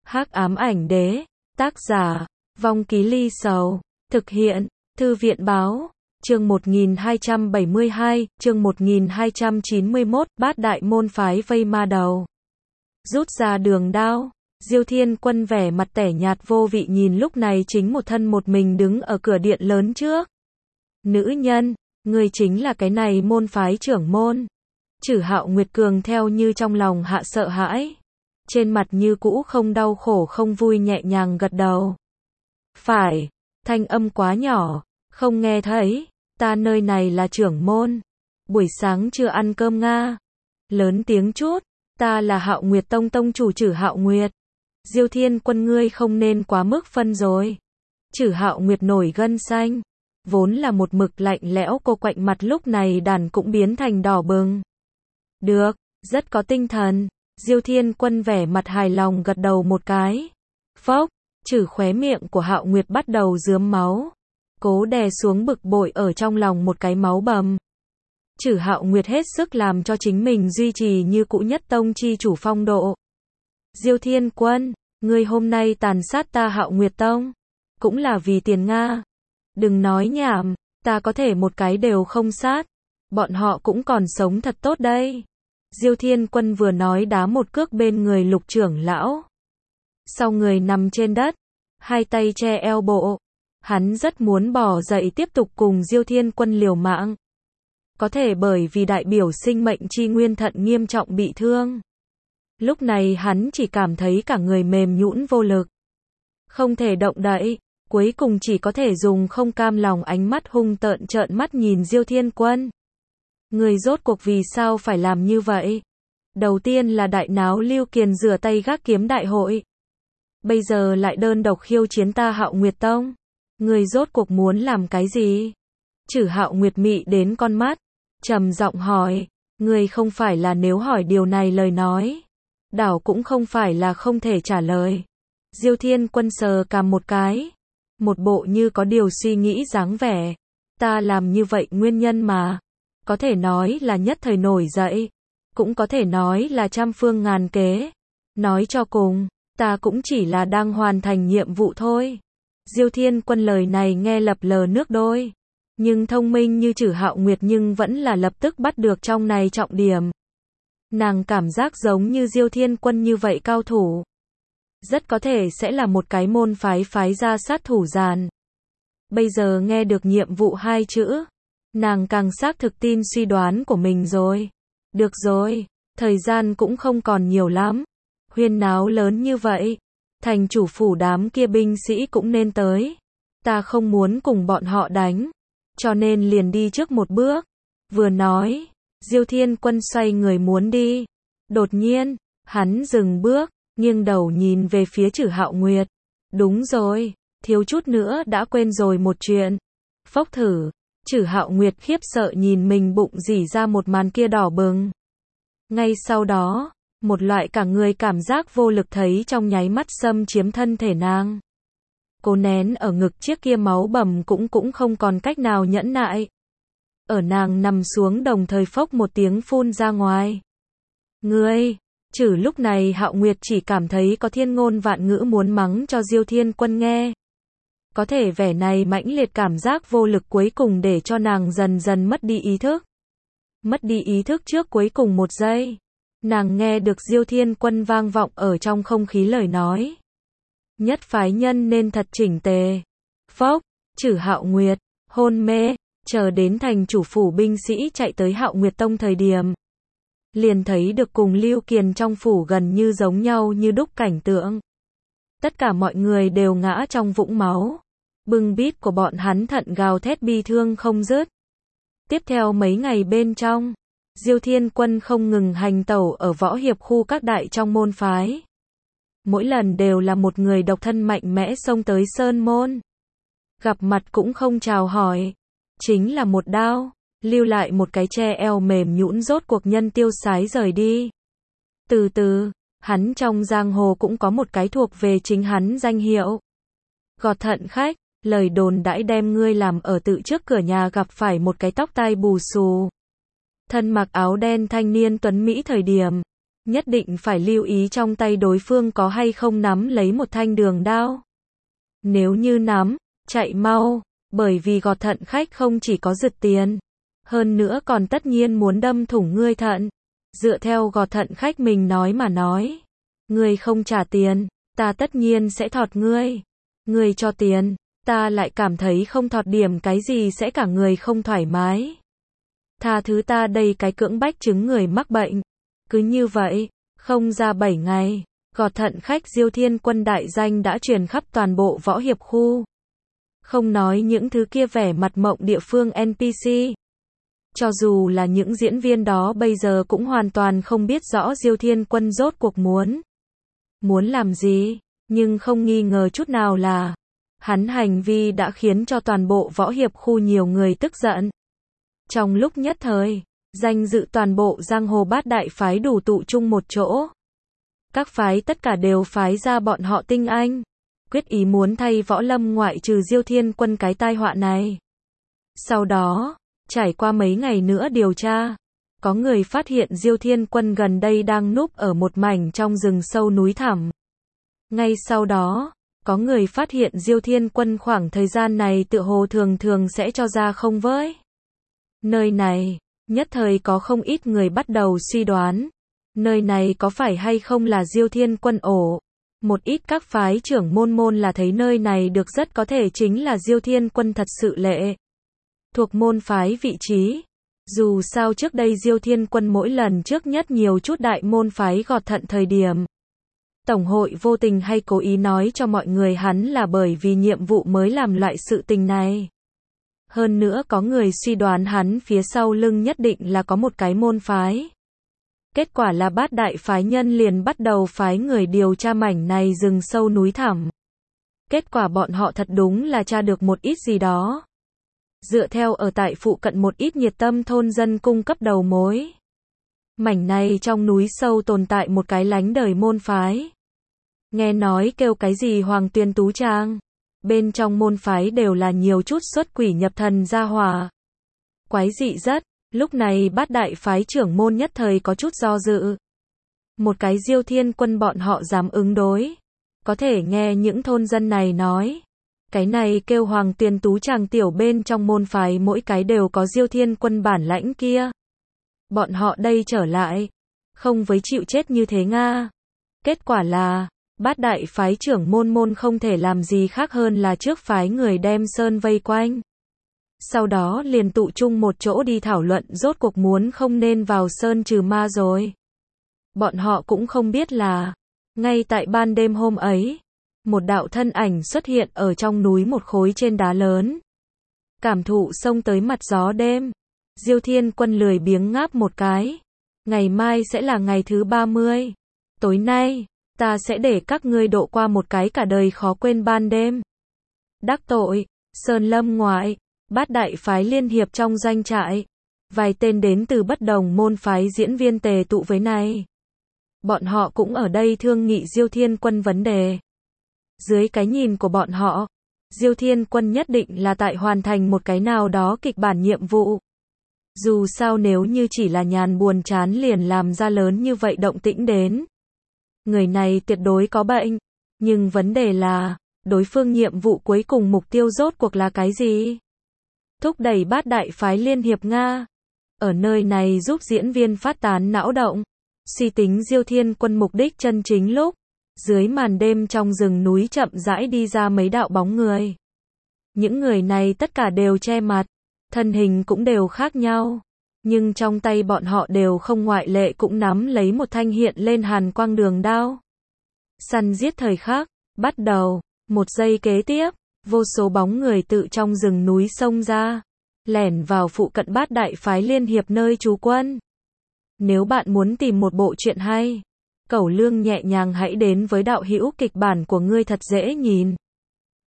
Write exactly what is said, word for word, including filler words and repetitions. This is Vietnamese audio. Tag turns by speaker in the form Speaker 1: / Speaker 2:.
Speaker 1: Hắc ám ảnh đế, tác giả, Vong Ký Ly Sầu, thực hiện, Thư viện báo, chương một nghìn hai trăm bảy mươi hai, chương một nghìn hai trăm chín mươi mốt, bát đại môn phái vây ma đầu. Rút ra đường đao, Diêu Thiên Quân vẻ mặt tẻ nhạt vô vị nhìn lúc này chính một thân một mình đứng ở cửa điện lớn trước. Nữ nhân, người chính là cái này môn phái trưởng môn. Chử Hạo Nguyệt Cường theo như trong lòng hạ sợ hãi. Trên mặt như cũ không đau khổ không vui nhẹ nhàng gật đầu. Phải, thanh âm quá nhỏ, không nghe thấy, ta nơi này là trưởng môn. Buổi sáng chưa ăn cơm nga. Lớn tiếng chút, ta là Hạo Nguyệt Tông tông chủ Chử Hạo Nguyệt. Diêu Thiên Quân ngươi không nên quá mức phân rồi. Chử Hạo Nguyệt nổi gân xanh. Vốn là một mực lạnh lẽo cô quạnh mặt lúc này đàn cũng biến thành đỏ bừng. Được, rất có tinh thần. Diêu Thiên Quân vẻ mặt hài lòng gật đầu một cái. Phốc, Chử khóe miệng của Hạo Nguyệt bắt đầu rướm máu. Cố đè xuống bực bội ở trong lòng một cái máu bầm. Chử Hạo Nguyệt hết sức làm cho chính mình duy trì như cũ nhất tông chi chủ phong độ. Diêu Thiên Quân, ngươi hôm nay tàn sát ta Hạo Nguyệt Tông, cũng là vì tiền Nga. Đừng nói nhảm, ta có thể một cái đều không sát. Bọn họ cũng còn sống thật tốt đây. Diêu Thiên Quân vừa nói đá một cước bên người Lục trưởng lão. Sau người nằm trên đất, hai tay che eo bộ. Hắn rất muốn bỏ dậy tiếp tục cùng Diêu Thiên Quân liều mạng. Có thể bởi vì đại biểu sinh mệnh chi nguyên thận nghiêm trọng bị thương. Lúc này hắn chỉ cảm thấy cả người mềm nhũn vô lực. Không thể động đậy, cuối cùng chỉ có thể dùng không cam lòng ánh mắt hung tợn trợn mắt nhìn Diêu Thiên Quân. Người rốt cuộc vì sao phải làm như vậy? Đầu tiên là đại náo Lưu Kiền rửa tay gác kiếm đại hội. Bây giờ lại đơn độc khiêu chiến ta Hạo Nguyệt Tông. Người rốt cuộc muốn làm cái gì? Chử Hạo Nguyệt mị đến con mắt, trầm giọng hỏi. Người không phải là nếu hỏi điều này lời nói. Đảo cũng không phải là không thể trả lời. Diêu Thiên Quân sờ cằm một cái. Một bộ như có điều suy nghĩ dáng vẻ. Ta làm như vậy nguyên nhân mà. Có thể nói là nhất thời nổi dậy. Cũng có thể nói là trăm phương ngàn kế. Nói cho cùng, ta cũng chỉ là đang hoàn thành nhiệm vụ thôi. Diêu Thiên Quân lời này nghe lập lờ nước đôi. Nhưng thông minh như Chử Hạo Nguyệt nhưng vẫn là lập tức bắt được trong này trọng điểm. Nàng cảm giác giống như Diêu Thiên Quân như vậy cao thủ. Rất có thể sẽ là một cái môn phái phái ra sát thủ giàn. Bây giờ nghe được nhiệm vụ hai chữ. Nàng càng xác thực tin suy đoán của mình rồi. Được rồi, thời gian cũng không còn nhiều lắm. Huyên náo lớn như vậy. Thành chủ phủ đám kia binh sĩ cũng nên tới. Ta không muốn cùng bọn họ đánh. Cho nên liền đi trước một bước. Vừa nói, Diêu Thiên Quân xoay người muốn đi. Đột nhiên, hắn dừng bước, nghiêng đầu nhìn về phía Chử Hạo Nguyệt. Đúng rồi, thiếu chút nữa đã quên rồi một chuyện. Phốc thử, Chử Hạo Nguyệt khiếp sợ nhìn mình bụng rỉ ra một màn kia đỏ bừng. Ngay sau đó, một loại cả người cảm giác vô lực thấy trong nháy mắt xâm chiếm thân thể nàng. Cô nén ở ngực chiếc kia máu bầm cũng cũng không còn cách nào nhẫn nại. Ở nàng nằm xuống đồng thời phốc một tiếng phun ra ngoài. Ngươi, Chử lúc này Hạo Nguyệt chỉ cảm thấy có thiên ngôn vạn ngữ muốn mắng cho Diêu Thiên Quân nghe. Có thể vẻ này mãnh liệt cảm giác vô lực cuối cùng để cho nàng dần dần mất đi ý thức. Mất đi ý thức trước cuối cùng một giây. Nàng nghe được Diêu Thiên Quân vang vọng ở trong không khí lời nói. Nhất phái nhân nên thật chỉnh tề. Phốc, Chử Hạo Nguyệt, hôn mê, chờ đến thành chủ phủ binh sĩ chạy tới Hạo Nguyệt Tông thời điểm. Liền thấy được cùng Lưu Kiền trong phủ gần như giống nhau như đúc cảnh tượng. Tất cả mọi người đều ngã trong vũng máu. Bưng bít của bọn hắn thận gào thét bi thương không dứt. Tiếp theo mấy ngày bên trong, Diêu Thiên Quân không ngừng hành tẩu ở võ hiệp khu các đại trong môn phái. Mỗi lần đều là một người độc thân mạnh mẽ xông tới sơn môn. Gặp mặt cũng không chào hỏi. Chính là một đao, lưu lại một cái che eo mềm nhũn rốt cuộc nhân tiêu sái rời đi. Từ từ, hắn trong giang hồ cũng có một cái thuộc về chính hắn danh hiệu. Gọt thận khách, lời đồn đãi đem ngươi làm ở tự trước cửa nhà gặp phải một cái tóc tai bù xù. Thân mặc áo đen thanh niên tuấn Mỹ thời điểm. nhất định phải lưu ý trong tay đối phương có hay không nắm lấy một thanh đường đao. Nếu như nắm, chạy mau, bởi vì gọt thận khách không chỉ có giật tiền, hơn nữa còn tất nhiên muốn đâm thủng ngươi thận. Dựa theo gọt thận khách mình nói mà nói, ngươi không trả tiền, ta tất nhiên sẽ thọt ngươi. Ngươi cho tiền, ta lại cảm thấy không thọt điểm cái gì sẽ cả người không thoải mái. Tha thứ ta đây cái cưỡng bách chứng người mắc bệnh. Cứ như vậy, không ra bảy ngày, gọt thận khách Diêu Thiên Quân đại danh đã truyền khắp toàn bộ võ hiệp khu. Không nói những thứ kia vẻ mặt mộng địa phương en pê xê. Cho dù là những diễn viên đó bây giờ cũng hoàn toàn không biết rõ Diêu Thiên Quân rốt cuộc muốn. Muốn làm gì, nhưng không nghi ngờ chút nào là hắn hành vi đã khiến cho toàn bộ võ hiệp khu nhiều người tức giận. Trong lúc nhất thời, danh dự toàn bộ giang hồ bát đại phái đủ tụ chung một chỗ. Các phái tất cả đều phái ra bọn họ tinh anh, quyết ý muốn thay võ lâm ngoại trừ Diêu Thiên Quân cái tai họa này. Sau đó, trải qua mấy ngày nữa điều tra, có người phát hiện Diêu Thiên Quân gần đây đang núp ở một mảnh trong rừng sâu núi thẳm. Ngay sau đó, có người phát hiện Diêu Thiên Quân khoảng thời gian này tựa hồ thường thường sẽ cho ra không với nơi này. Nhất thời có không ít người bắt đầu suy đoán, nơi này có phải hay không là Diêu Thiên Quân ổ. Một ít các phái trưởng môn môn là thấy nơi này được rất có thể chính là Diêu Thiên Quân thật sự lệ thuộc môn phái vị trí. Dù sao trước đây Diêu Thiên Quân mỗi lần trước nhất nhiều chút đại môn phái gọt thận thời điểm, Tổng hội vô tình hay cố ý nói cho mọi người hắn là bởi vì nhiệm vụ mới làm loại sự tình này. Hơn nữa có người suy đoán hắn phía sau lưng nhất định là có một cái môn phái. Kết quả là bát đại phái nhân liền bắt đầu phái người điều tra mảnh này rừng sâu núi thẳm. Kết quả bọn họ thật đúng là tra được một ít gì đó. Dựa theo ở tại phụ cận một ít nhiệt tâm thôn dân cung cấp đầu mối. Mảnh này trong núi sâu tồn tại một cái lánh đời môn phái. Nghe nói kêu cái gì Hoàng Tuyên Tú Trang. Bên trong môn phái đều là nhiều chút xuất quỷ nhập thần gia hỏa. Quái dị rất, lúc này bát đại phái trưởng môn nhất thời có chút do dự. Một cái Diêu Thiên Quân bọn họ dám ứng đối. Có thể nghe những thôn dân này nói. Cái này kêu Hoàng Tuyên Tú Tràng tiểu bên trong môn phái mỗi cái đều có Diêu Thiên Quân bản lãnh kia. Bọn họ đây trở lại. Không với chịu chết như thế Nga. Kết quả là bát đại phái trưởng môn môn không thể làm gì khác hơn là trước phái người đem sơn vây quanh. Sau đó liền tụ chung một chỗ đi thảo luận rốt cuộc muốn không nên vào sơn trừ ma rồi. Bọn họ cũng không biết là, ngay tại ban đêm hôm ấy, một đạo thân ảnh xuất hiện ở trong núi một khối trên đá lớn. Cảm thụ xông tới mặt gió đêm, Diêu Thiên Quân lười biếng ngáp một cái. Ngày mai sẽ là ngày thứ ba mươi. Tối nay, ta sẽ để các ngươi độ qua một cái cả đời khó quên ban đêm. Đắc tội, Sơn Lâm ngoại, bát đại phái liên hiệp trong doanh trại. Vài tên đến từ bất đồng môn phái diễn viên tề tụ với này. Bọn họ cũng ở đây thương nghị Diêu Thiên Quân vấn đề. Dưới cái nhìn của bọn họ, Diêu Thiên Quân nhất định là tại hoàn thành một cái nào đó kịch bản nhiệm vụ. Dù sao nếu như chỉ là nhàn buồn chán liền làm ra lớn như vậy động tĩnh đến. Người này tuyệt đối có bệnh. Nhưng vấn đề là, đối phương nhiệm vụ cuối cùng mục tiêu rốt cuộc là cái gì? Thúc đẩy bát đại phái liên hiệp Nga. Ở nơi này giúp diễn viên phát tán não động. Suy tính Diêu Thiên Quân mục đích chân chính lúc. Dưới màn đêm trong rừng núi chậm rãi đi ra mấy đạo bóng người. Những người này tất cả đều che mặt. Thân hình cũng đều khác nhau. Nhưng trong tay bọn họ đều không ngoại lệ cũng nắm lấy một thanh hiện lên hàn quang đường đao. Săn giết thời khắc, bắt đầu. Một giây kế tiếp, vô số bóng người tự trong rừng núi xông ra. Lẻn vào phụ cận bát đại phái liên hiệp nơi trú quân. Nếu bạn muốn tìm một bộ truyện hay, Cẩu Lương nhẹ nhàng hãy đến với đạo hữu kịch bản của ngươi thật dễ nhìn.